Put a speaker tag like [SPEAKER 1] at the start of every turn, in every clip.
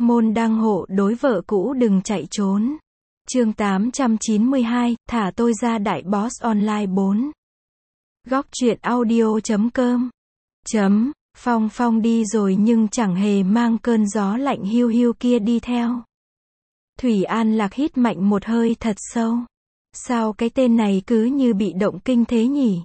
[SPEAKER 1] Môn đăng hộ đối vợ cũ đừng chạy trốn. Chương 892, thả tôi ra đại boss online 4. Góc truyện audio.com. Phong Phong đi rồi nhưng chẳng hề mang cơn gió lạnh hiu hiu kia đi theo. Thủy An Lạc hít mạnh một hơi thật sâu. Sao cái tên này cứ như bị động kinh thế nhỉ?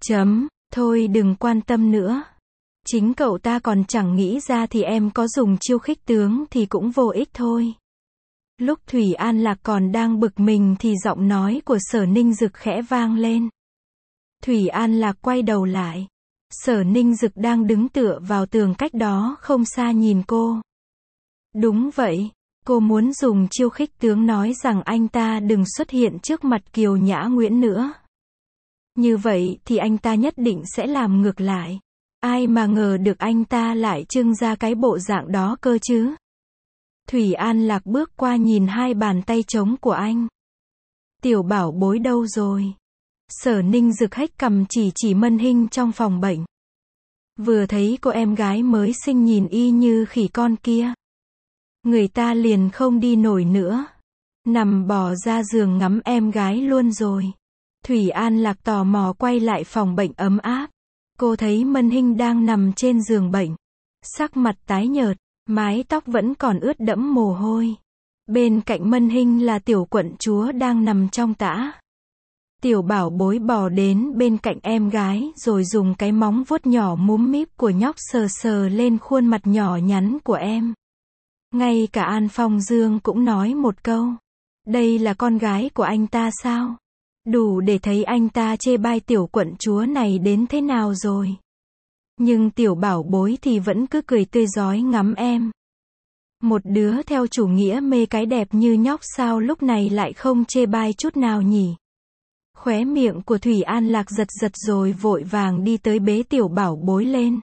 [SPEAKER 1] Thôi đừng quan tâm nữa. Chính cậu ta còn chẳng nghĩ ra thì em có dùng chiêu khích tướng thì cũng vô ích thôi. Lúc Thủy An Lạc còn đang bực mình thì giọng nói của Sở Ninh Dực khẽ vang lên. Thủy An Lạc quay đầu lại. Sở Ninh Dực đang đứng tựa vào tường cách đó không xa nhìn cô. Đúng vậy, cô muốn dùng chiêu khích tướng nói rằng anh ta đừng xuất hiện trước mặt Kiều Nhã Nguyễn nữa. Như vậy thì anh ta nhất định sẽ làm ngược lại. Ai mà ngờ được anh ta lại trưng ra cái bộ dạng đó cơ chứ. Thủy An Lạc bước qua nhìn hai bàn tay trống của anh. Tiểu bảo bối đâu rồi? Sở Ninh Dực hách cằm chỉ Mân Hinh trong phòng bệnh. Vừa thấy cô em gái mới sinh nhìn y như khỉ con kia. Người ta liền không đi nổi nữa. Nằm bò ra giường ngắm em gái luôn rồi. Thủy An Lạc tò mò quay lại phòng bệnh ấm áp. Cô thấy Mân Hinh đang nằm trên giường bệnh. Sắc mặt tái nhợt, mái tóc vẫn còn ướt đẫm mồ hôi. Bên cạnh Mân Hinh là tiểu quận chúa đang nằm trong tã. Tiểu bảo bối bò đến bên cạnh em gái rồi dùng cái móng vuốt nhỏ múm míp của nhóc sờ sờ lên khuôn mặt nhỏ nhắn của em. Ngay cả An Phong Dương cũng nói một câu. Đây là con gái của anh ta sao? Đủ để thấy anh ta chê bai tiểu quận chúa này đến thế nào rồi. Nhưng tiểu bảo bối thì vẫn cứ cười tươi rói ngắm em. Một đứa theo chủ nghĩa mê cái đẹp như nhóc sao lúc này lại không chê bai chút nào nhỉ? Khóe miệng của Thủy An Lạc giật giật rồi vội vàng đi tới bế tiểu bảo bối lên.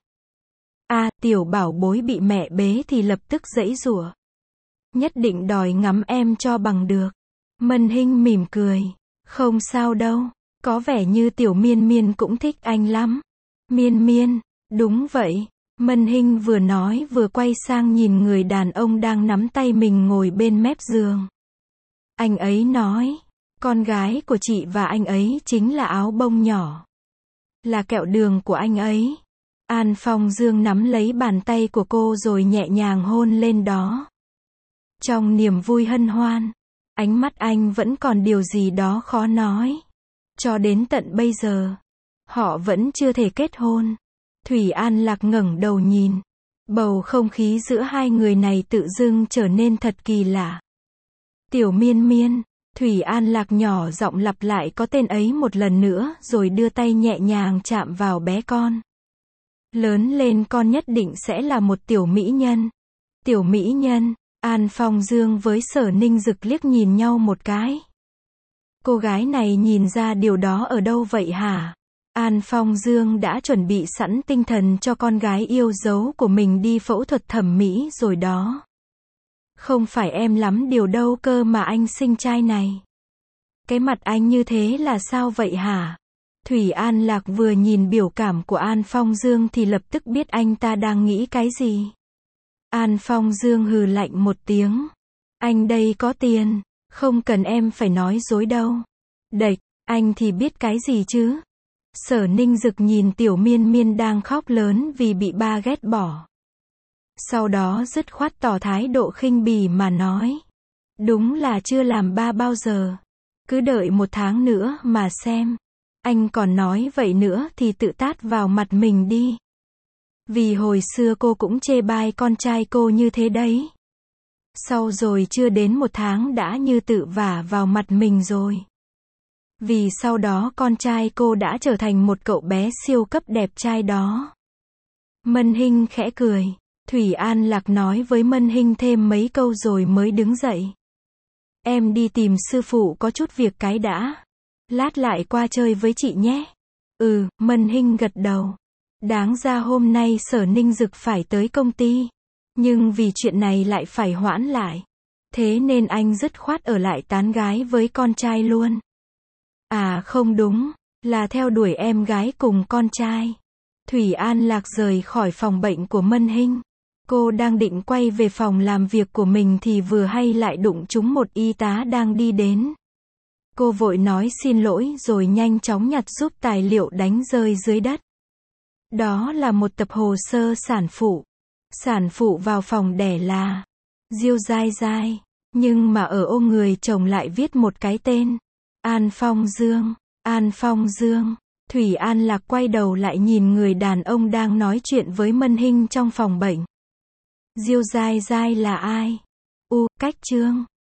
[SPEAKER 1] Tiểu bảo bối bị mẹ bế thì lập tức giãy giụa. Nhất định đòi ngắm em cho bằng được. Mân Hinh mỉm cười. Không sao đâu, có vẻ như tiểu Miên Miên cũng thích anh lắm. Miên Miên, đúng vậy. Mân Hinh vừa nói vừa quay sang nhìn người đàn ông đang nắm tay mình ngồi bên mép giường. Anh ấy nói, con gái của chị và anh ấy chính là áo bông nhỏ. Là kẹo đường của anh ấy. An Phong Dương nắm lấy bàn tay của cô rồi nhẹ nhàng hôn lên đó. Trong niềm vui hân hoan, ánh mắt anh vẫn còn điều gì đó khó nói. Cho đến tận bây giờ, họ vẫn chưa thể kết hôn. Thủy An Lạc ngẩng đầu nhìn. Bầu không khí giữa hai người này tự dưng trở nên thật kỳ lạ. Tiểu Miên Miên, Thủy An Lạc nhỏ giọng lặp lại có tên ấy một lần nữa rồi đưa tay nhẹ nhàng chạm vào bé con. Lớn lên con nhất định sẽ là một tiểu mỹ nhân. Tiểu mỹ nhân. An Phong Dương với Sở Ninh Dực liếc nhìn nhau một cái. Cô gái này nhìn ra điều đó ở đâu vậy hả? An Phong Dương đã chuẩn bị sẵn tinh thần cho con gái yêu dấu của mình đi phẫu thuật thẩm mỹ rồi đó. Không phải em lắm điều đâu cơ mà anh sinh trai này. Cái mặt anh như thế là sao vậy hả? Thủy An Lạc vừa nhìn biểu cảm của An Phong Dương thì lập tức biết anh ta đang nghĩ cái gì. An Phong Dương hừ lạnh một tiếng. Anh đây có tiền, không cần em phải nói dối đâu. Đệch, anh thì biết cái gì chứ? Sở Ninh Dực nhìn tiểu Miên Miên đang khóc lớn vì bị ba ghét bỏ. Sau đó dứt khoát tỏ thái độ khinh bỉ mà nói. Đúng là chưa làm ba bao giờ. Cứ đợi 1 tháng nữa mà xem. Anh còn nói vậy nữa thì tự tát vào mặt mình đi. Vì hồi xưa cô cũng chê bai con trai cô như thế đấy. Sau rồi chưa đến 1 tháng đã như tự vả vào mặt mình rồi. Vì sau đó con trai cô đã trở thành một cậu bé siêu cấp đẹp trai đó. Mân Hinh khẽ cười. Thủy An Lạc nói với Mân Hinh thêm mấy câu rồi mới đứng dậy. Em đi tìm sư phụ có chút việc cái đã. Lát lại qua chơi với chị nhé. Mân Hinh gật đầu. Đáng ra hôm nay Sở Ninh Dực phải tới công ty. Nhưng vì chuyện này lại phải hoãn lại. Thế nên anh dứt khoát ở lại tán gái với con trai luôn. Không đúng, là theo đuổi em gái cùng con trai. Thủy An Lạc rời khỏi phòng bệnh của Mân Hinh. Cô đang định quay về phòng làm việc của mình thì vừa hay lại đụng trúng một y tá đang đi đến. Cô vội nói xin lỗi rồi nhanh chóng nhặt giúp tài liệu đánh rơi dưới đất. Đó là một tập hồ sơ sản phụ. Sản phụ vào phòng đẻ là Diêu Dai Dai, nhưng mà ở ô người chồng lại viết một cái tên. An Phong Dương. An Phong Dương. Thủy An Lạc quay đầu lại nhìn người đàn ông đang nói chuyện với Mân Hinh trong phòng bệnh. Diêu Dai Dai là ai? Cách Trương.